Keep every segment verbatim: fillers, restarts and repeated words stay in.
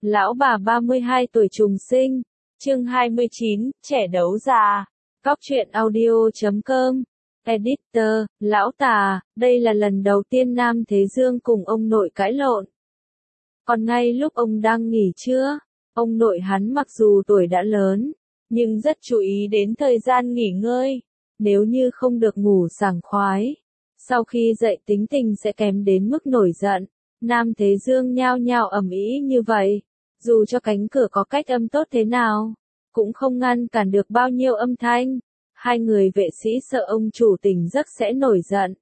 Lão bà ba mươi hai tuổi trùng sinh, chương hai mươi chín, trẻ đấu già. Góc truyện audio chấm com. Editor, Lão Tà, đây là lần đầu tiên Nam Thế Dương cùng ông nội cãi lộn. Còn ngay lúc ông đang nghỉ trưa, ông nội hắn mặc dù tuổi đã lớn, nhưng rất chú ý đến thời gian nghỉ ngơi. Nếu như không được ngủ sảng khoái, sau khi dậy tính tình sẽ kém đến mức nổi giận. Nam Thế Dương nhao nhao ầm ĩ như vậy, dù cho cánh cửa có cách âm tốt thế nào, cũng không ngăn cản được bao nhiêu âm thanh. Hai người vệ sĩ sợ ông chủ tỉnh giấc sẽ nổi giận,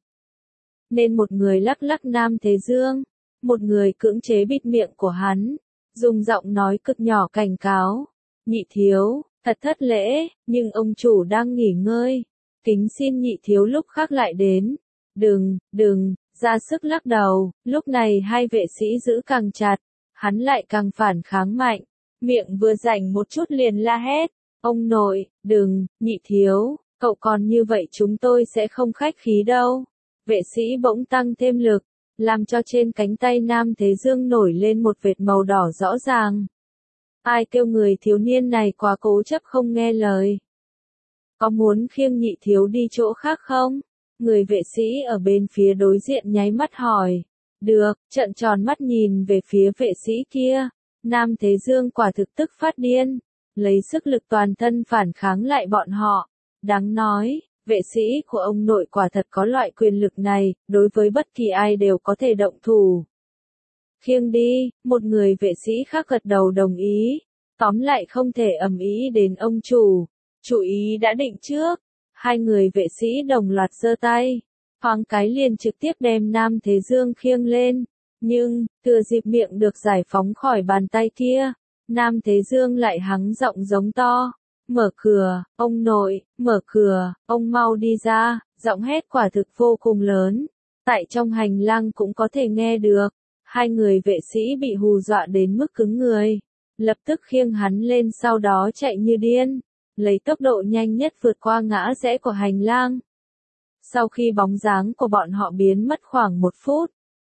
nên một người lắc lắc Nam Thế Dương, một người cưỡng chế bịt miệng của hắn, dùng giọng nói cực nhỏ cảnh cáo: "Nhị thiếu, thật thất lễ, nhưng ông chủ đang nghỉ ngơi, kính xin nhị thiếu lúc khác lại đến." "Đừng, đừng." Ra sức lắc đầu. Lúc này hai vệ sĩ giữ càng chặt, hắn lại càng phản kháng mạnh, miệng vừa rảnh một chút liền la hét: "Ông nội, đừng, nhị thiếu, cậu còn như vậy chúng tôi sẽ không khách khí đâu." Vệ sĩ bỗng tăng thêm lực, làm cho trên cánh tay Nam Thế Dương nổi lên một vệt màu đỏ rõ ràng. Ai kêu người thiếu niên này quá cố chấp không nghe lời? Có muốn khiêng nhị thiếu đi chỗ khác không? Người vệ sĩ ở bên phía đối diện nháy mắt hỏi. Được, trợn tròn mắt nhìn về phía vệ sĩ kia. Nam Thế Dương quả thực tức phát điên, lấy sức lực toàn thân phản kháng lại bọn họ. Đáng nói, vệ sĩ của ông nội quả thật có loại quyền lực này, đối với bất kỳ ai đều có thể động thủ. Khiêng đi, một người vệ sĩ khác gật đầu đồng ý. Tóm lại không thể ầm ĩ đến ông chủ. Chủ ý đã định trước. Hai người vệ sĩ đồng loạt giơ tay, thoáng cái liền trực tiếp đem Nam Thế Dương khiêng lên. Nhưng, thừa dịp miệng được giải phóng khỏi bàn tay kia, Nam Thế Dương lại hắng giọng giống to: "Mở cửa, ông nội, mở cửa, ông mau đi ra." Giọng hét quả thực vô cùng lớn, tại trong hành lang cũng có thể nghe được. Hai người vệ sĩ bị hù dọa đến mức cứng người, lập tức khiêng hắn lên sau đó chạy như điên, lấy tốc độ nhanh nhất vượt qua ngã rẽ của hành lang. Sau khi bóng dáng của bọn họ biến mất khoảng một phút,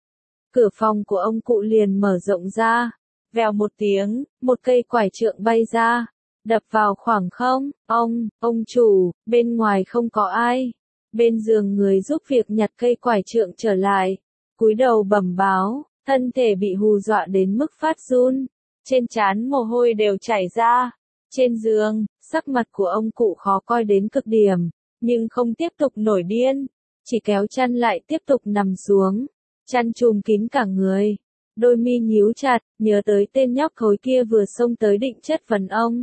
cửa phòng của ông cụ liền mở rộng ra. Vèo một tiếng, một cây quải trượng bay ra, đập vào khoảng không. Ông, ông chủ, bên ngoài không có ai. Bên giường người giúp việc nhặt cây quải trượng trở lại, cúi đầu bẩm báo, thân thể bị hù dọa đến mức phát run, trên trán mồ hôi đều chảy ra. Trên giường, sắc mặt của ông cụ khó coi đến cực điểm, nhưng không tiếp tục nổi điên, chỉ kéo chăn lại tiếp tục nằm xuống, chăn trùm kín cả người, đôi mi nhíu chặt, nhớ tới tên nhóc khối kia vừa xông tới định chất vấn ông.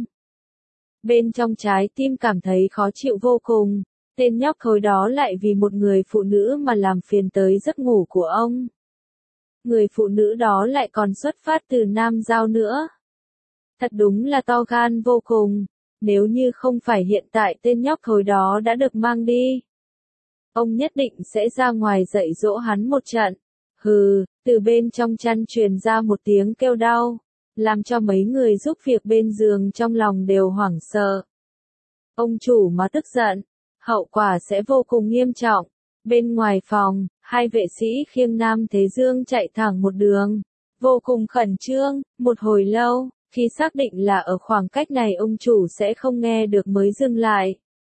Bên trong trái tim cảm thấy khó chịu vô cùng, tên nhóc khối đó lại vì một người phụ nữ mà làm phiền tới giấc ngủ của ông. Người phụ nữ đó lại còn xuất phát từ Nam Giao nữa. Thật đúng là to gan vô cùng, nếu như không phải hiện tại tên nhóc khối đó đã được mang đi, ông nhất định sẽ ra ngoài dạy dỗ hắn một trận. Hừ, từ bên trong chăn truyền ra một tiếng kêu đau, làm cho mấy người giúp việc bên giường trong lòng đều hoảng sợ. Ông chủ mà tức giận, hậu quả sẽ vô cùng nghiêm trọng. Bên ngoài phòng, hai vệ sĩ khiêng Nam Thế Dương chạy thẳng một đường, vô cùng khẩn trương, một hồi lâu. Khi xác định là ở khoảng cách này ông chủ sẽ không nghe được mới dừng lại.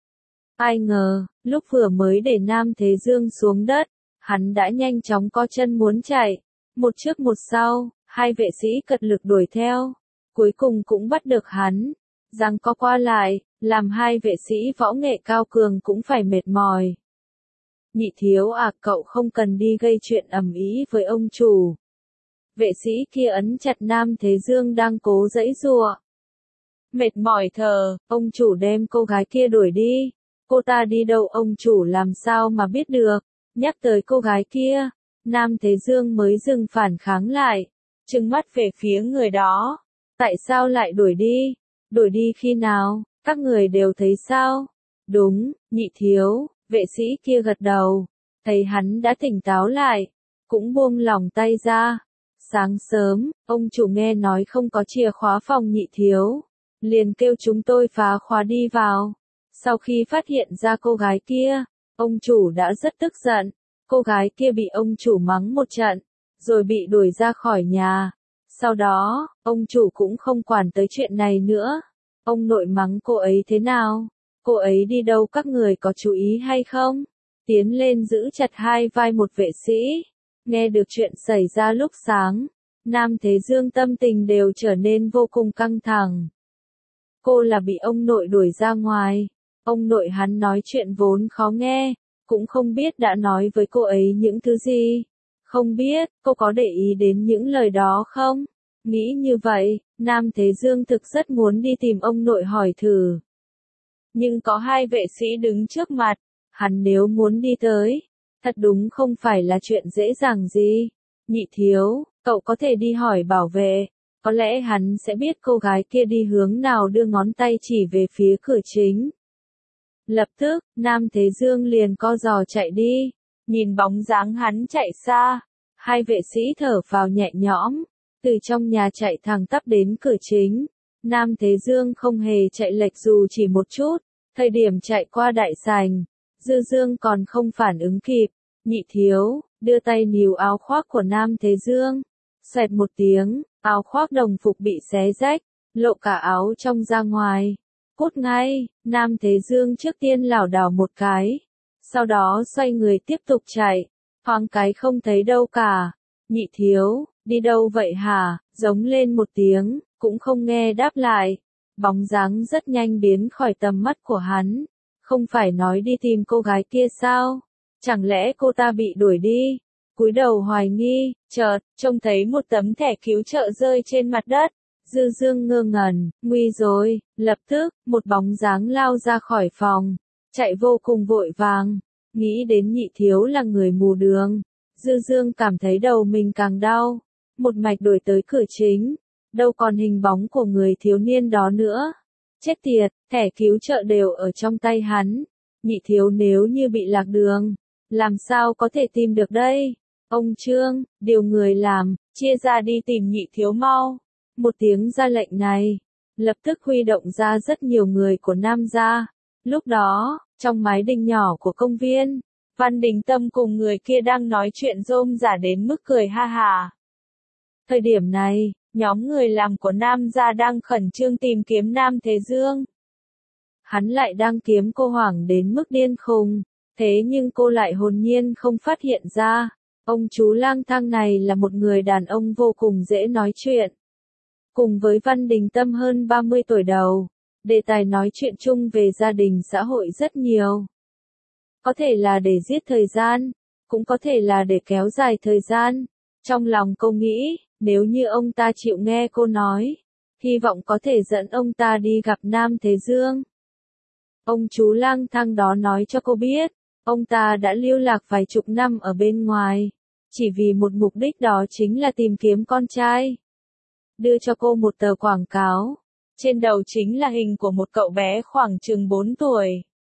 Ai ngờ, lúc vừa mới để Nam Thế Dương xuống đất, hắn đã nhanh chóng co chân muốn chạy. Một trước một sau, hai vệ sĩ cật lực đuổi theo, cuối cùng cũng bắt được hắn. Giằng co qua lại, làm hai vệ sĩ võ nghệ cao cường cũng phải mệt mỏi. "Nhị thiếu à, cậu không cần đi gây chuyện ầm ĩ với ông chủ." Vệ sĩ kia ấn chặt Nam Thế Dương đang cố giãy giụa. Mệt mỏi thở, ông chủ đem cô gái kia đuổi đi. Cô ta đi đâu ông chủ làm sao mà biết được? Nhắc tới cô gái kia, Nam Thế Dương mới dừng phản kháng lại, trừng mắt về phía người đó. Tại sao lại đuổi đi? Đuổi đi khi nào? Các người đều thấy sao? Đúng, nhị thiếu, vệ sĩ kia gật đầu, thấy hắn đã tỉnh táo lại, cũng buông lỏng tay ra. Sáng sớm, ông chủ nghe nói không có chìa khóa phòng nhị thiếu, liền kêu chúng tôi phá khóa đi vào. Sau khi phát hiện ra cô gái kia, ông chủ đã rất tức giận. Cô gái kia bị ông chủ mắng một trận, rồi bị đuổi ra khỏi nhà. Sau đó, ông chủ cũng không quản tới chuyện này nữa. Ông nội mắng cô ấy thế nào? Cô ấy đi đâu các người có chú ý hay không? Tiến lên giữ chặt hai vai một vệ sĩ. Nghe được chuyện xảy ra lúc sáng, Nam Thế Dương tâm tình đều trở nên vô cùng căng thẳng. Cô là bị ông nội đuổi ra ngoài. Ông nội hắn nói chuyện vốn khó nghe, cũng không biết đã nói với cô ấy những thứ gì. Không biết, cô có để ý đến những lời đó không? Nghĩ như vậy, Nam Thế Dương thực rất muốn đi tìm ông nội hỏi thử. Nhưng có hai vệ sĩ đứng trước mặt, hắn nếu muốn đi tới, thật đúng không phải là chuyện dễ dàng gì. Nhị thiếu, cậu có thể đi hỏi bảo vệ, có lẽ hắn sẽ biết cô gái kia đi hướng nào đưa ngón tay chỉ về phía cửa chính. Lập tức, Nam Thế Dương liền co giò chạy đi, nhìn bóng dáng hắn chạy xa, hai vệ sĩ thở phào nhẹ nhõm, từ trong nhà chạy thẳng tắp đến cửa chính. Nam Thế Dương không hề chạy lệch dù chỉ một chút, thời điểm chạy qua đại sảnh, Dư Dương còn không phản ứng kịp, nhị thiếu, đưa tay níu áo khoác của Nam Thế Dương, xoẹt một tiếng, áo khoác đồng phục bị xé rách, lộ cả áo trong ra ngoài. Cút ngay, Nam Thế Dương trước tiên lảo đảo một cái, sau đó xoay người tiếp tục chạy, thoáng cái không thấy đâu cả. Nhị thiếu, đi đâu vậy hả? Giống lên một tiếng, cũng không nghe đáp lại. Bóng dáng rất nhanh biến khỏi tầm mắt của hắn. Không phải nói đi tìm cô gái kia sao? Chẳng lẽ cô ta bị đuổi đi? Cúi đầu hoài nghi, chợt, trông thấy một tấm thẻ cứu trợ rơi trên mặt đất. Dư Dương ngơ ngẩn, nguy rồi, lập tức, một bóng dáng lao ra khỏi phòng, chạy vô cùng vội vàng, nghĩ đến nhị thiếu là người mù đường. Dư Dương cảm thấy đầu mình càng đau, một mạch đuổi tới cửa chính, đâu còn hình bóng của người thiếu niên đó nữa. Chết tiệt, thẻ cứu trợ đều ở trong tay hắn, nhị thiếu nếu như bị lạc đường, làm sao có thể tìm được đây? Ông Trương, điều người làm, chia ra đi tìm nhị thiếu mau. Một tiếng ra lệnh này, lập tức huy động ra rất nhiều người của Nam gia. Lúc đó, trong mái đình nhỏ của công viên, Văn Đình Tâm cùng người kia đang nói chuyện rôm rả đến mức cười ha hà. Thời điểm này, nhóm người làm của Nam gia đang khẩn trương tìm kiếm Nam Thế Dương. Hắn lại đang kiếm cô hoảng đến mức điên khùng, thế nhưng cô lại hồn nhiên không phát hiện ra. Ông chú lang thang này là một người đàn ông vô cùng dễ nói chuyện. Cùng với Văn Đình Tâm hơn ba mươi tuổi đầu, đề tài nói chuyện chung về gia đình xã hội rất nhiều. Có thể là để giết thời gian, cũng có thể là để kéo dài thời gian. Trong lòng cô nghĩ, nếu như ông ta chịu nghe cô nói, hy vọng có thể dẫn ông ta đi gặp Nam Thế Dương. Ông chú lang thang đó nói cho cô biết, ông ta đã lưu lạc vài chục năm ở bên ngoài, chỉ vì một mục đích đó chính là tìm kiếm con trai. Đưa cho cô một tờ quảng cáo, trên đầu chính là hình của một cậu bé khoảng chừng bốn tuổi.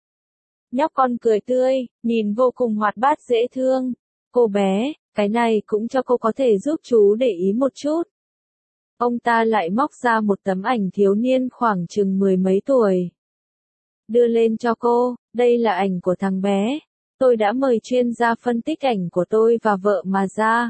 Nhóc con cười tươi, nhìn vô cùng hoạt bát dễ thương. Cô bé, cái này cũng cho cô có thể giúp chú để ý một chút. Ông ta lại móc ra một tấm ảnh thiếu niên khoảng chừng mười mấy tuổi. Đưa lên cho cô, đây là ảnh của thằng bé. Tôi đã mời chuyên gia phân tích ảnh của tôi và vợ mà ra.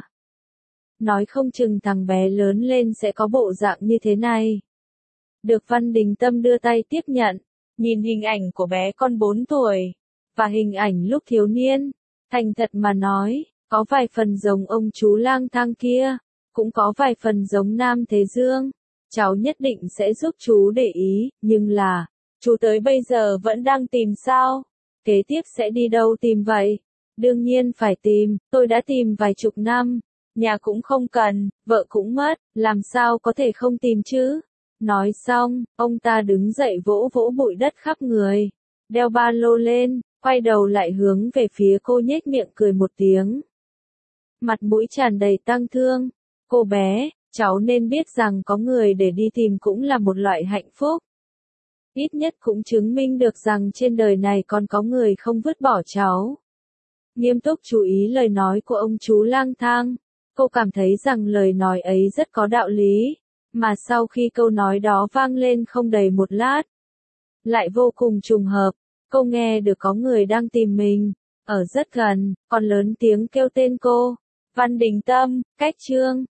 Nói không chừng thằng bé lớn lên sẽ có bộ dạng như thế này. Được Văn Đình Tâm đưa tay tiếp nhận, nhìn hình ảnh của bé con bốn tuổi, và hình ảnh lúc thiếu niên, thành thật mà nói, có vài phần giống ông chú lang thang kia, cũng có vài phần giống Nam Thế Dương. Cháu nhất định sẽ giúp chú để ý, nhưng là, chú tới bây giờ vẫn đang tìm sao? Kế tiếp sẽ đi đâu tìm vậy? Đương nhiên phải tìm, tôi đã tìm vài chục năm. Nhà cũng không cần, vợ cũng mất, làm sao có thể không tìm chứ? Nói xong, ông ta đứng dậy vỗ vỗ bụi đất khắp người, đeo ba lô lên, quay đầu lại hướng về phía cô nhếch miệng cười một tiếng. Mặt mũi tràn đầy tang thương. Cô bé, cháu nên biết rằng có người để đi tìm cũng là một loại hạnh phúc. Ít nhất cũng chứng minh được rằng trên đời này còn có người không vứt bỏ cháu. Nghiêm túc chú ý lời nói của ông chú lang thang. Cô cảm thấy rằng lời nói ấy rất có đạo lý, mà sau khi câu nói đó vang lên không đầy một lát, lại vô cùng trùng hợp, cô nghe được có người đang tìm mình, ở rất gần, còn lớn tiếng kêu tên cô, Văn Đình Tâm, cách Trương,